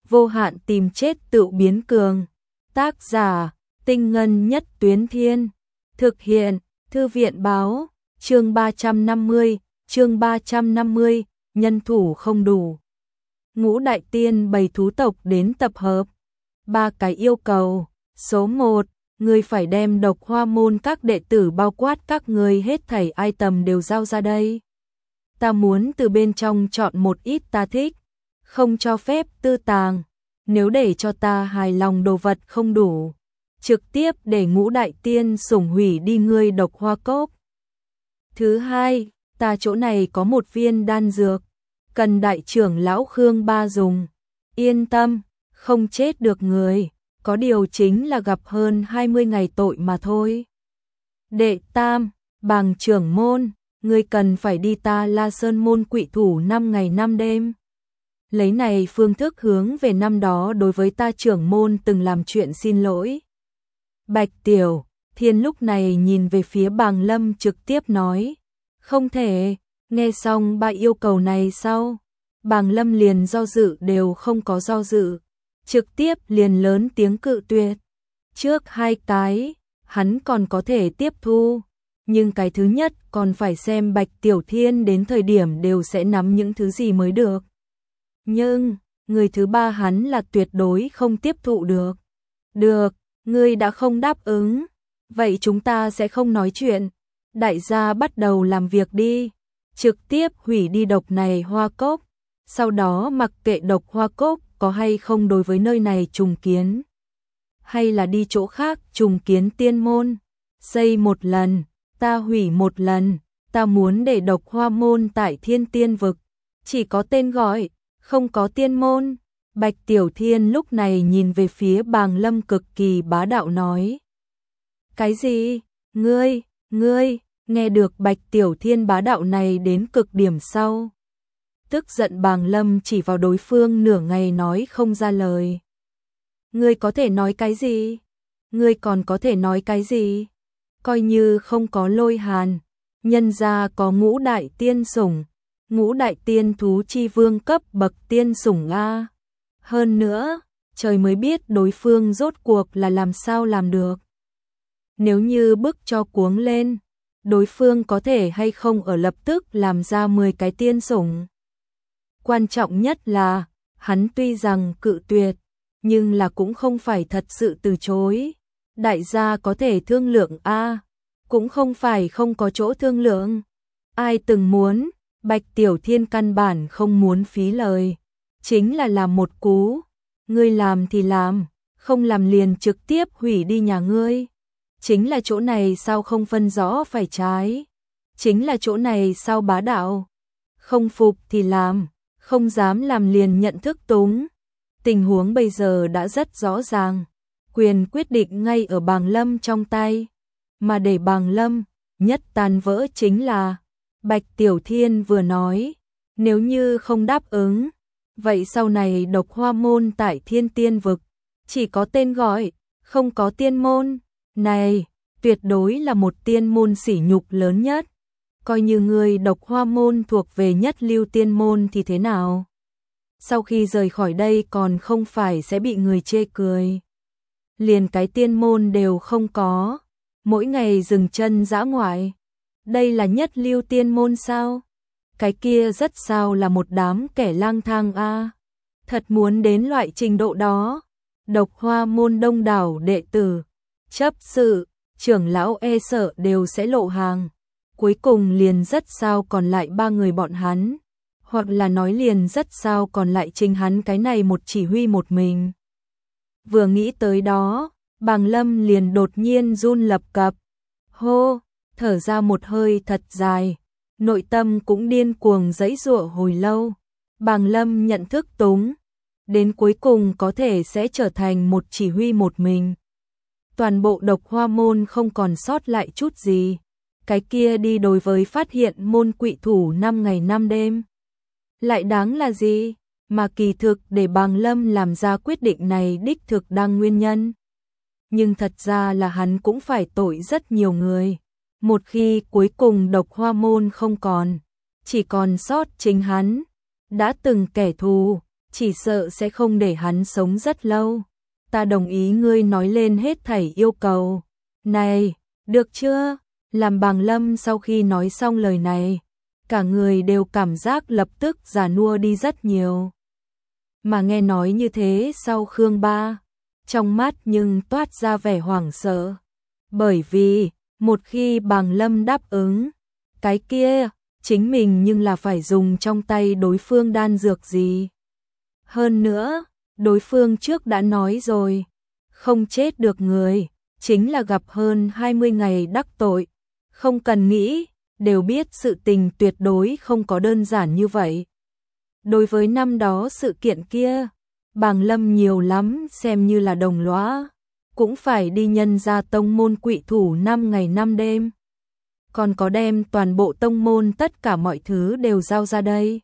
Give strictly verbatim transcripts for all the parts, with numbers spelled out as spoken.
vô hạn tìm chết tự biến cường. Tác giả, Tinh Ngân Nhất Tuyến Thiên. Thực hiện, Thư viện báo, chương ba trăm năm mươi, chương ba trăm năm mươi, nhân thủ không đủ. Ngũ đại tiên bầy thú tộc đến tập hợp. Ba cái yêu cầu. Số một, ngươi phải đem Độc Hoa môn các đệ tử bao quát các ngươi hết thảy item đều giao ra đây. Ta muốn từ bên trong chọn một ít ta thích, không cho phép tư tàng. Nếu để cho ta hài lòng đồ vật không đủ, trực tiếp để Ngũ đại tiên sủng hủy đi ngươi Độc Hoa cốc. Thứ hai, ta chỗ này có một viên đan dược, cần đại trưởng lão Khương Ba dùng. Yên tâm, không chết được người, có điều chính là gặp hơn hai mươi ngày tội mà thôi. Đệ tam, Bàng trưởng môn, ngươi cần phải đi ta La Sơn môn quỵ thủ năm ngày năm đêm. Lấy này phương thức hướng về năm đó đối với ta trưởng môn từng làm chuyện xin lỗi. Bạch Tiểu Thiên lúc này nhìn về phía Bàng Lâm trực tiếp nói, không thể. Nghe xong ba yêu cầu này sau, Bàng Lâm liền do dự đều không có do dự, trực tiếp liền lớn tiếng cự tuyệt. Trước hai cái, hắn còn có thể tiếp thu, nhưng cái thứ nhất còn phải xem Bạch Tiểu Thiên đến thời điểm đều sẽ nắm những thứ gì mới được. Nhưng, người thứ ba hắn là tuyệt đối không tiếp thụ được. Được, ngươi đã không đáp ứng, vậy chúng ta sẽ không nói chuyện. Đại gia bắt đầu làm việc đi, trực tiếp hủy đi Độc này Hoa cốc, sau đó mặc kệ Độc Hoa cốc có hay không đối với nơi này trùng kiến, hay là đi chỗ khác trùng kiến tiên môn, xây một lần, ta hủy một lần, ta muốn để Độc Hoa môn tại Thiên Tiên vực, chỉ có tên gọi, không có tiên môn. Bạch Tiểu Thiên lúc này nhìn về phía Bàng Lâm cực kỳ bá đạo nói. Cái gì? Ngươi, ngươi, nghe được Bạch Tiểu Thiên bá đạo này đến cực điểm sau. Tức giận Bàng Lâm chỉ vào đối phương nửa ngày nói không ra lời. Ngươi có thể nói cái gì? Ngươi còn có thể nói cái gì? Coi như không có Lôi Hàn, nhân gia có Ngũ đại tiên sủng, Ngũ đại tiên thú chi vương cấp bậc tiên sủng a. Hơn nữa, trời mới biết đối phương rốt cuộc là làm sao làm được. Nếu như bức cho cuống lên, đối phương có thể hay không ở lập tức làm ra mười cái tiên sủng. Quan trọng nhất là, hắn tuy rằng cự tuyệt, nhưng là cũng không phải thật sự từ chối. Đại gia có thể thương lượng a, cũng không phải không có chỗ thương lượng. Ai từng muốn, Bạch Tiểu Thiên căn bản không muốn phí lời, chính là làm một cú. Ngươi làm thì làm, không làm liền trực tiếp hủy đi nhà ngươi. Chính là chỗ này sao không phân rõ phải trái, chính là chỗ này sao bá đạo. Không phục thì làm, không dám làm liền nhận thức túng. Tình huống bây giờ đã rất rõ ràng, quyền quyết định ngay ở Bàng Lâm trong tay. Mà để Bàng Lâm nhất tan vỡ chính là, Bạch Tiểu Thiên vừa nói, nếu như không đáp ứng, vậy sau này Độc Hoa môn tại Thiên Tiên vực, chỉ có tên gọi, không có tiên môn. Này, tuyệt đối là một tiên môn sỉ nhục lớn nhất. Coi như người Độc Hoa môn thuộc về nhất lưu tiên môn thì thế nào? Sau khi rời khỏi đây còn không phải sẽ bị người chê cười. Liền cái tiên môn đều không có, mỗi ngày dừng chân dã ngoại. Đây là nhất lưu tiên môn sao? Cái kia rất sao là một đám kẻ lang thang a. Thật muốn đến loại trình độ đó. Độc Hoa môn đông đảo đệ tử, chấp sự, trưởng lão e sợ đều sẽ lộ hàng. Cuối cùng liền rất sao còn lại ba người bọn hắn, hoặc là nói liền rất sao còn lại chính hắn cái này một chỉ huy một mình. Vừa nghĩ tới đó, Bàng Lâm liền đột nhiên run lập cập. Hô, thở ra một hơi thật dài, nội tâm cũng điên cuồng giãy giụa hồi lâu. Bàng Lâm nhận thức túng, đến cuối cùng có thể sẽ trở thành một chỉ huy một mình. Toàn bộ Độc Hoa môn không còn sót lại chút gì. Cái kia đi đối với phát hiện môn quỵ thủ năm ngày năm đêm. Lại đáng là gì? Mà kỳ thực để Bàng Lâm làm ra quyết định này đích thực đang nguyên nhân. Nhưng thật ra là hắn cũng phải tội rất nhiều người. Một khi cuối cùng Độc Hoa môn không còn, chỉ còn sót chính hắn. Đã từng kẻ thù, chỉ sợ sẽ không để hắn sống rất lâu. Ta đồng ý ngươi nói lên hết thảy yêu cầu. Này, được chưa? Làm Bàng Lâm sau khi nói xong lời này, cả người đều cảm giác lập tức già nua đi rất nhiều. Mà nghe nói như thế sau Khương Ba, trong mắt nhưng toát ra vẻ hoảng sợ. Bởi vì, một khi Bàng Lâm đáp ứng, cái kia, chính mình nhưng là phải dùng trong tay đối phương đan dược gì. Hơn nữa, đối phương trước đã nói rồi, không chết được người, chính là gặp hơn hai mươi ngày đắc tội. Không cần nghĩ, đều biết sự tình tuyệt đối không có đơn giản như vậy. Đối với năm đó sự kiện kia, Bàng Lâm nhiều lắm xem như là đồng lõa, cũng phải đi nhân ra tông môn quỵ thủ năm ngày năm đêm. Còn có đem toàn bộ tông môn tất cả mọi thứ đều giao ra đây.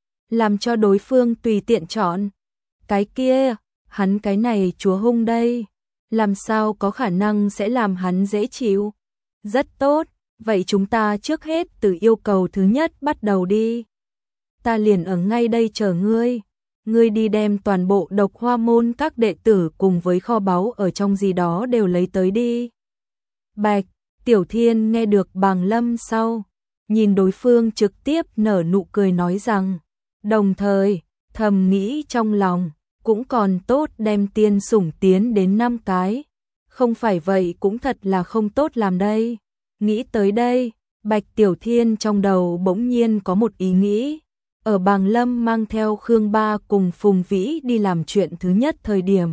Làm cho đối phương tùy tiện chọn. Cái kia, hắn cái này chúa hung đây, làm sao có khả năng sẽ làm hắn dễ chịu. Rất tốt, vậy chúng ta trước hết từ yêu cầu thứ nhất bắt đầu đi. Ta liền ở ngay đây chờ ngươi. Ngươi đi đem toàn bộ Độc Hoa môn các đệ tử cùng với kho báu ở trong gì đó đều lấy tới đi. Bạch Tiểu Thiên nghe được Bàng Lâm sau, nhìn đối phương trực tiếp nở nụ cười nói rằng, đồng thời, thầm nghĩ trong lòng, cũng còn tốt đem tiên sủng tiến đến năm cái. Không phải vậy cũng thật là không tốt làm đây. Nghĩ tới đây, Bạch Tiểu Thiên trong đầu bỗng nhiên có một ý nghĩ. Ở Bàng Lâm mang theo Khương Ba cùng Phùng Vĩ đi làm chuyện thứ nhất thời điểm.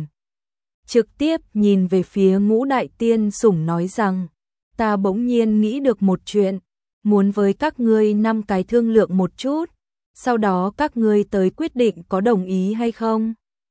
Trực tiếp nhìn về phía Ngũ Đại Tiên Sủng nói rằng, ta bỗng nhiên nghĩ được một chuyện, muốn với các ngươi năm cái thương lượng một chút, sau đó các ngươi tới quyết định có đồng ý hay không.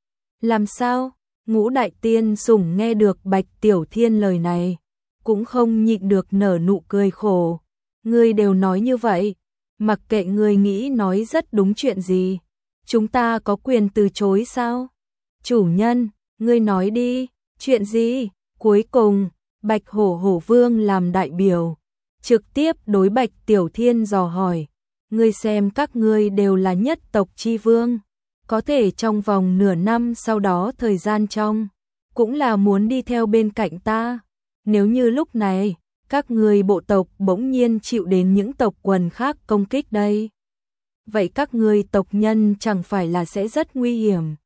Làm sao? Ngũ Đại Tiên Sủng nghe được Bạch Tiểu Thiên lời này, cũng không nhịn được nở nụ cười khổ. Ngươi đều nói như vậy, mặc kệ ngươi nghĩ nói rất đúng chuyện gì, chúng ta có quyền từ chối sao? Chủ nhân, ngươi nói đi, chuyện gì? Cuối cùng, Bạch Hổ Hổ Vương làm đại biểu, trực tiếp đối Bạch Tiểu Thiên dò hỏi, ngươi xem các ngươi đều là nhất tộc chi vương, có thể trong vòng nửa năm sau đó thời gian trong, cũng là muốn đi theo bên cạnh ta. Nếu như lúc này, các ngươi bộ tộc bỗng nhiên chịu đến những tộc quần khác công kích đây, vậy các ngươi tộc nhân chẳng phải là sẽ rất nguy hiểm.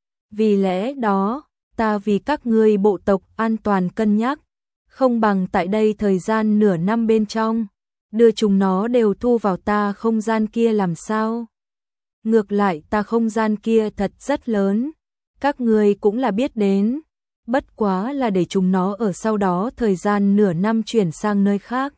Vì lẽ đó, ta vì các ngươi bộ tộc an toàn cân nhắc, không bằng tại đây thời gian nửa năm bên trong, đưa chúng nó đều thu vào ta không gian kia làm sao. Ngược lại ta không gian kia thật rất lớn, các ngươi cũng là biết đến, bất quá là để chúng nó ở sau đó thời gian nửa năm chuyển sang nơi khác.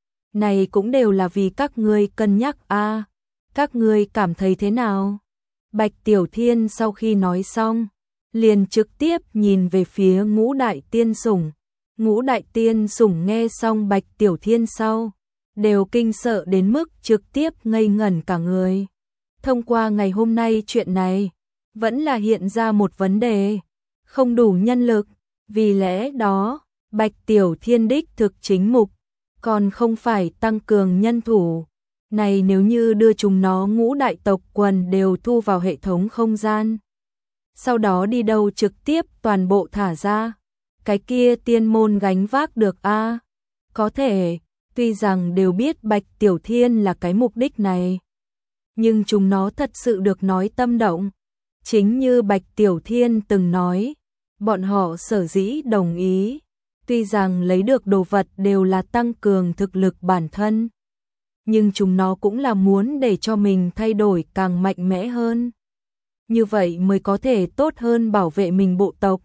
Này cũng đều là vì các ngươi cân nhắc a, à, các ngươi cảm thấy thế nào? Bạch Tiểu Thiên sau khi nói xong, liền trực tiếp nhìn về phía Ngũ Đại Tiên Sủng. Ngũ Đại Tiên Sủng nghe xong Bạch Tiểu Thiên sau, đều kinh sợ đến mức trực tiếp ngây ngẩn cả người. Thông qua ngày hôm nay chuyện này, vẫn là hiện ra một vấn đề, không đủ nhân lực, vì lẽ đó, Bạch Tiểu Thiên đích thực chính mục, còn không phải tăng cường nhân thủ. Này nếu như đưa chúng nó ngũ đại tộc quần đều thu vào hệ thống không gian, sau đó đi đâu trực tiếp toàn bộ thả ra, cái kia tiên môn gánh vác được a à? Có thể, tuy rằng đều biết Bạch Tiểu Thiên là cái mục đích này, nhưng chúng nó thật sự được nói tâm động. Chính như Bạch Tiểu Thiên từng nói, bọn họ sở dĩ đồng ý, tuy rằng lấy được đồ vật đều là tăng cường thực lực bản thân, nhưng chúng nó cũng là muốn để cho mình thay đổi càng mạnh mẽ hơn. Như vậy mới có thể tốt hơn bảo vệ mình bộ tộc.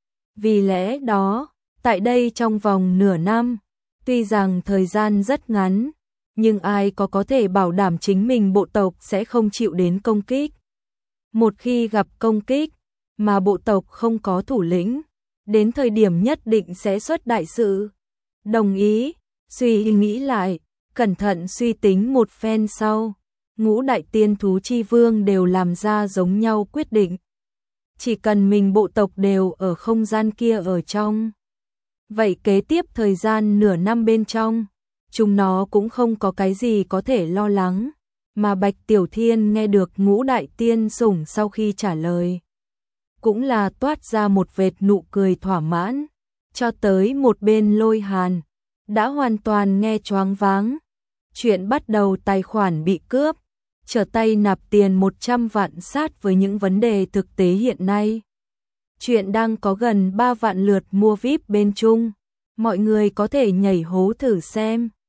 Vì lẽ đó, tại đây trong vòng nửa năm, tuy rằng thời gian rất ngắn, nhưng ai có có thể bảo đảm chính mình bộ tộc sẽ không chịu đến công kích. Một khi gặp công kích, mà bộ tộc không có thủ lĩnh, đến thời điểm nhất định sẽ xuất đại sự. Đồng ý, suy nghĩ lại, cẩn thận suy tính một phen sau, Ngũ Đại Tiên Thú Chi Vương đều làm ra giống nhau quyết định. Chỉ cần mình bộ tộc đều ở không gian kia ở trong, vậy kế tiếp thời gian nửa năm bên trong, chúng nó cũng không có cái gì có thể lo lắng, mà Bạch Tiểu Thiên nghe được Ngũ Đại Tiên Sủng sau khi trả lời, cũng là toát ra một vệt nụ cười thỏa mãn, cho tới một bên Lôi Hàn, đã hoàn toàn nghe choáng váng. Chuyện bắt đầu tài khoản bị cướp, trở tay nạp tiền một trăm vạn sát với những vấn đề thực tế hiện nay. Chuyện đang có gần ba vạn lượt mua vi ai pi bên Trung, mọi người có thể nhảy hố thử xem.